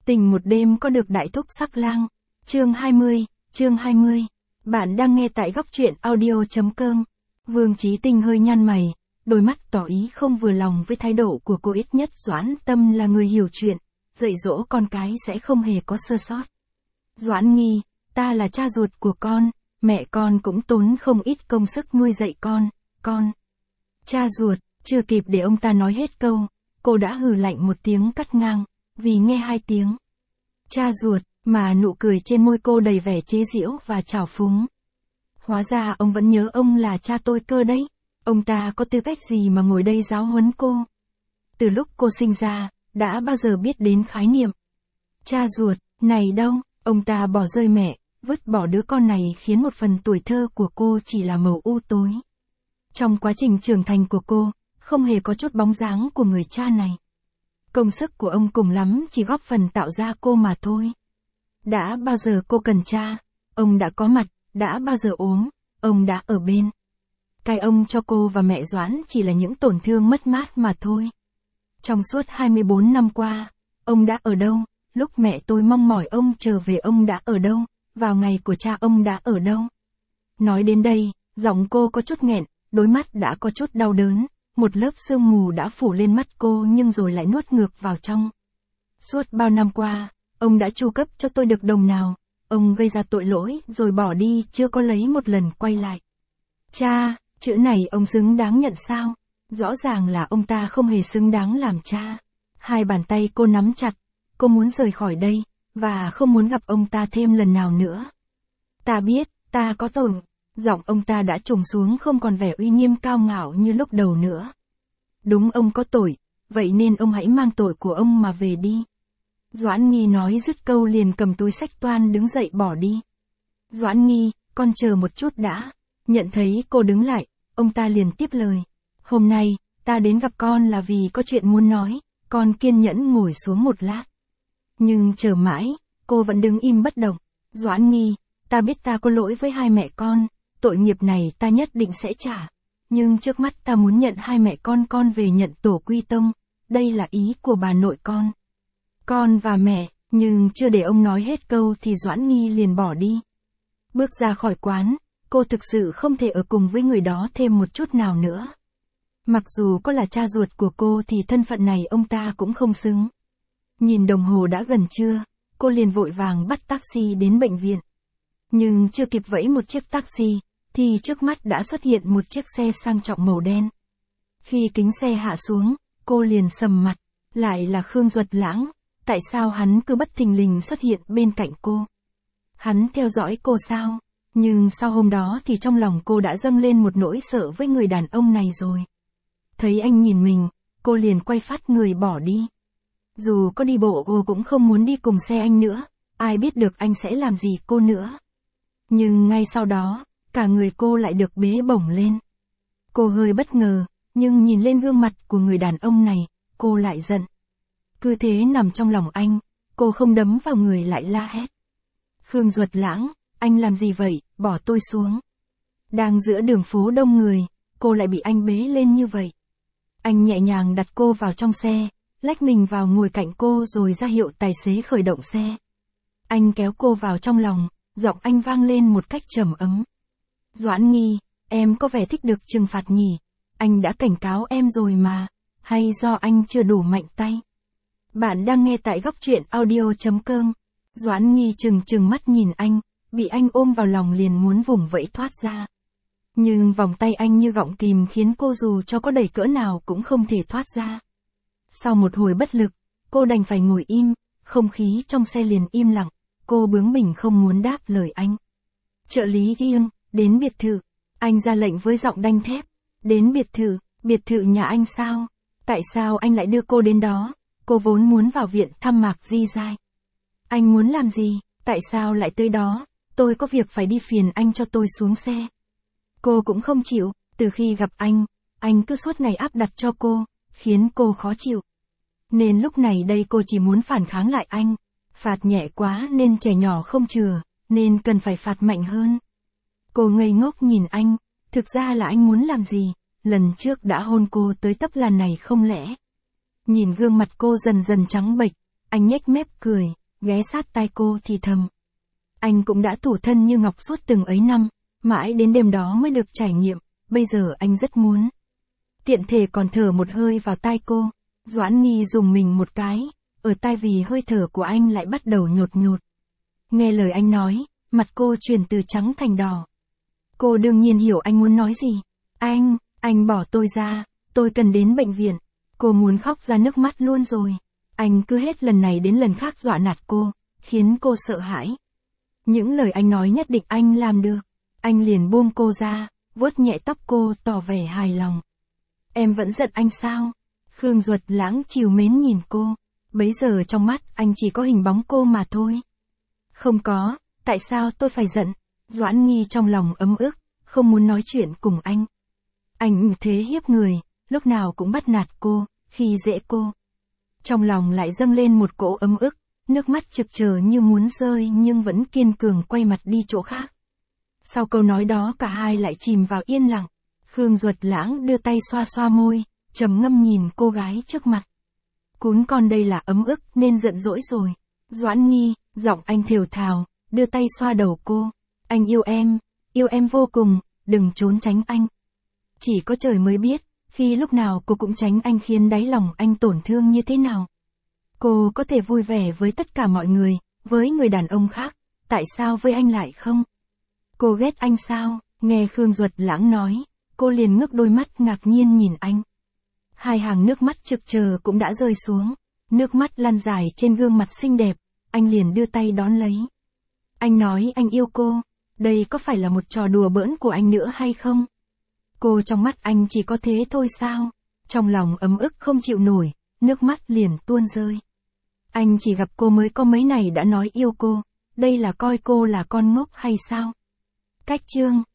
Tình một đêm có được đại thúc sắc lang. Chương 20. Bạn đang nghe tại góc truyện audio.com. Vương Chí Tinh hơi nhăn mày, đôi mắt tỏ ý không vừa lòng với thái độ của cô. Ít nhất Doãn Tâm là người hiểu chuyện, dạy dỗ con cái sẽ không hề có sơ sót. Doãn Nghi, ta là cha ruột của con, mẹ con cũng tốn không ít công sức nuôi dạy con. Cha ruột, chưa kịp để ông ta nói hết câu, cô đã hừ lạnh một tiếng cắt ngang, vì nghe hai tiếng cha ruột, mà nụ cười trên môi cô đầy vẻ chế giễu và trào phúng. Hóa ra ông vẫn nhớ ông là cha tôi cơ đấy, ông ta có tư cách gì mà ngồi đây giáo huấn cô? Từ lúc cô sinh ra, đã bao giờ biết đến khái niệm cha ruột này đâu, ông ta bỏ rơi mẹ, vứt bỏ đứa con này khiến một phần tuổi thơ của cô chỉ là màu u tối. Trong quá trình trưởng thành của cô, không hề có chút bóng dáng của người cha này. Công sức của ông cùng lắm chỉ góp phần tạo ra cô mà thôi. Đã bao giờ cô cần cha, ông đã có mặt, đã bao giờ ốm, ông đã ở bên. Cái ông cho cô và mẹ Doãn chỉ là những tổn thương mất mát mà thôi. Trong suốt 24 năm qua, ông đã ở đâu? Lúc mẹ tôi mong mỏi ông trở về ông đã ở đâu? Vào ngày của cha ông đã ở đâu? Nói đến đây, giọng cô có chút nghẹn, đôi mắt đã có chút đau đớn. Một lớp sương mù đã phủ lên mắt cô nhưng rồi lại nuốt ngược vào trong. Suốt bao năm qua, ông đã chu cấp cho tôi được đồng nào, ông gây ra tội lỗi rồi bỏ đi chưa có lấy một lần quay lại. Cha, chữ này ông xứng đáng nhận sao? Rõ ràng là ông ta không hề xứng đáng làm cha. Hai bàn tay cô nắm chặt, cô muốn rời khỏi đây, và không muốn gặp ông ta thêm lần nào nữa. Ta biết, ta có tội. Giọng ông ta đã trùng xuống không còn vẻ uy nghiêm cao ngạo như lúc đầu nữa. Đúng, ông có tội, vậy nên ông hãy mang tội của ông mà về đi. Doãn Nghi nói dứt câu liền cầm túi xách toan đứng dậy bỏ đi. Doãn Nghi, con chờ một chút đã. Nhận thấy cô đứng lại, ông ta liền tiếp lời. Hôm nay, ta đến gặp con là vì có chuyện muốn nói, con kiên nhẫn ngồi xuống một lát. Nhưng chờ mãi, cô vẫn đứng im bất động. Doãn Nghi, ta biết ta có lỗi với hai mẹ con. Tội nghiệp này ta nhất định sẽ trả. Nhưng trước mắt ta muốn nhận hai mẹ con về nhận tổ quy tông. Đây là ý của bà nội con. Con và mẹ, nhưng chưa để ông nói hết câu thì Doãn Nghi liền bỏ đi. Bước ra khỏi quán, cô thực sự không thể ở cùng với người đó thêm một chút nào nữa. Mặc dù có là cha ruột của cô thì thân phận này ông ta cũng không xứng. Nhìn đồng hồ đã gần trưa, cô liền vội vàng bắt taxi đến bệnh viện. Nhưng chưa kịp vẫy một chiếc taxi, thì trước mắt đã xuất hiện một chiếc xe sang trọng màu đen. Khi kính xe hạ xuống, cô liền sầm mặt, lại là Khương Duật Lãng, tại sao hắn cứ bất thình lình xuất hiện bên cạnh cô? Hắn theo dõi cô sao? Nhưng sau hôm đó thì trong lòng cô đã dâng lên một nỗi sợ với người đàn ông này rồi. Thấy anh nhìn mình, cô liền quay phát người bỏ đi. Dù có đi bộ cô cũng không muốn đi cùng xe anh nữa, ai biết được anh sẽ làm gì cô nữa. Nhưng ngay sau đó, cả người cô lại được bế bổng lên. Cô hơi bất ngờ, nhưng nhìn lên gương mặt của người đàn ông này, cô lại giận. Cứ thế nằm trong lòng anh, cô không đấm vào người lại la hét. Khương Duật Lãng, anh làm gì vậy, bỏ tôi xuống. Đang giữa đường phố đông người, cô lại bị anh bế lên như vậy. Anh nhẹ nhàng đặt cô vào trong xe, lách mình vào ngồi cạnh cô rồi ra hiệu tài xế khởi động xe. Anh kéo cô vào trong lòng, giọng anh vang lên một cách trầm ấm. Doãn Nghi, em có vẻ thích được trừng phạt nhỉ? Anh đã cảnh cáo em rồi mà, hay do anh chưa đủ mạnh tay? Bạn đang nghe tại góc truyện audio.com. Doãn Nghi trừng mắt nhìn anh, bị anh ôm vào lòng liền muốn vùng vẫy thoát ra. Nhưng vòng tay anh như gọng kìm khiến cô dù cho có đẩy cỡ nào cũng không thể thoát ra. Sau một hồi bất lực, cô đành phải ngồi im, không khí trong xe liền im lặng, cô bướng bỉnh không muốn đáp lời anh. Trợ lý Giang, đến biệt thự. Anh ra lệnh với giọng đanh thép. Đến biệt thự nhà anh sao? Tại sao anh lại đưa cô đến đó? Cô vốn muốn vào viện thăm Mạc Di Giai. Anh muốn làm gì? Tại sao lại tới đó? Tôi có việc phải đi, phiền anh cho tôi xuống xe. Cô cũng không chịu, từ khi gặp anh cứ suốt ngày áp đặt cho cô, khiến cô khó chịu. Nên lúc này đây cô chỉ muốn phản kháng lại anh. Phạt nhẹ quá nên trẻ nhỏ không chừa, nên cần phải phạt mạnh hơn. Cô ngây ngốc nhìn anh, thực ra là anh muốn làm gì? Lần trước đã hôn cô tới tấp lần này không lẽ? Nhìn gương mặt cô dần dần trắng bệch, Anh nhếch mép cười, ghé sát tai cô thì thầm. Anh cũng đã thủ thân như ngọc suốt từng ấy năm, mãi đến đêm đó mới được trải nghiệm, bây giờ anh rất muốn. Tiện thể còn thở một hơi vào tai cô, Doãn Nghi rùng mình một cái, ở tai vì hơi thở của anh lại bắt đầu nhột nhột. Nghe lời anh nói, mặt cô chuyển từ trắng thành đỏ. Cô đương nhiên hiểu anh muốn nói gì. Anh bỏ tôi ra, tôi cần đến bệnh viện. Cô muốn khóc ra nước mắt luôn rồi. Anh cứ hết lần này đến lần khác dọa nạt cô, khiến cô sợ hãi. Những lời anh nói nhất định anh làm được. Anh liền buông cô ra, vuốt nhẹ tóc cô tỏ vẻ hài lòng. Em vẫn giận anh sao? Khương Duật Lãng trìu mến nhìn cô. Bấy giờ trong mắt anh chỉ có hình bóng cô mà thôi. Không có, tại sao tôi phải giận? Doãn Nghi trong lòng ấm ức, không muốn nói chuyện cùng anh. Anh thế hiếp người, lúc nào cũng bắt nạt cô, khi dễ cô. Trong lòng lại dâng lên một cỗ ấm ức, nước mắt trực chờ như muốn rơi nhưng vẫn kiên cường quay mặt đi chỗ khác. Sau câu nói đó cả hai lại chìm vào yên lặng. Khương Duật Lãng đưa tay xoa xoa môi, trầm ngâm nhìn cô gái trước mặt. Cún con đây là ấm ức nên giận dỗi rồi. Doãn Nghi, giọng anh thều thào, đưa tay xoa đầu cô. Anh yêu em vô cùng, đừng trốn tránh anh. Chỉ có trời mới biết, khi lúc nào cô cũng tránh anh khiến đáy lòng anh tổn thương như thế nào. Cô có thể vui vẻ với tất cả mọi người, với người đàn ông khác, tại sao với anh lại không? Cô ghét anh sao? Nghe Khương Duật Lãng nói, cô liền ngước đôi mắt ngạc nhiên nhìn anh. Hai hàng nước mắt trực chờ cũng đã rơi xuống, nước mắt lăn dài trên gương mặt xinh đẹp, anh liền đưa tay đón lấy. Anh nói anh yêu cô, đây có phải là một trò đùa bỡn của anh nữa hay không? Cô trong mắt anh chỉ có thế thôi sao? Trong lòng ấm ức không chịu nổi, nước mắt liền tuôn rơi. Anh chỉ gặp cô mới có mấy ngày đã nói yêu cô, đây là coi cô là con ngốc hay sao? Cách chương